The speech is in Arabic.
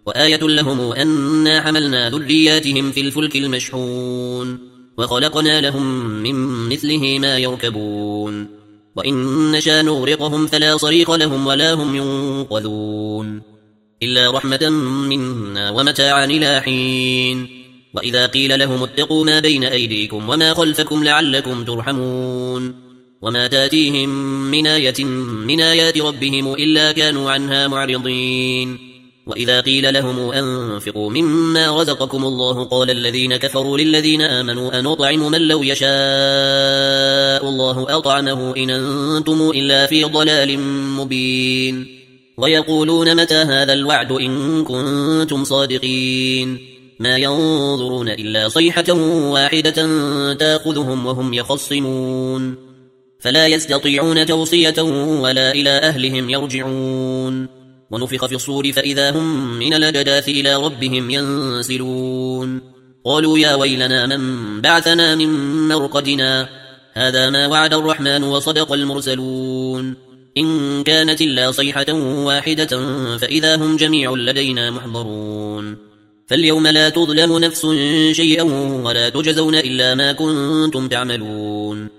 وآية لهم أنا حملنا ذرياتهم في الفلك المشحون وخلقنا لهم من مثله ما يركبون وإن نشأ نغرقهم فلا صريخ لهم ولا هم ينقذون إلا رحمة منا ومتاعا إلى حين وإذا قيل لهم اتقوا ما بين أيديكم وما خلفكم لعلكم ترحمون وما تاتيهم من آية من آيات ربهم إلا كانوا عنها معرضين وإذا قيل لهم أنفقوا مما رزقكم الله قال الذين كفروا للذين آمنوا أنطعم من لو يشاء الله أطعمه إن أنتم إلا في ضلال مبين ويقولون متى هذا الوعد إن كنتم صادقين ما ينظرون إلا صيحة واحدة تأخذهم وهم يخصمون فلا يستطيعون توصية ولا إلى أهلهم يرجعون ونفخ في الصور فإذا هم من الأجداث إلى ربهم ينسلون قالوا يا ويلنا من بعثنا من مرقدنا هذا ما وعد الرحمن وصدق المرسلون إن كانت إلا صيحة واحدة فإذا هم جميع لدينا محضرون فاليوم لا تظلم نفس شيئا ولا تجزون إلا ما كنتم تعملون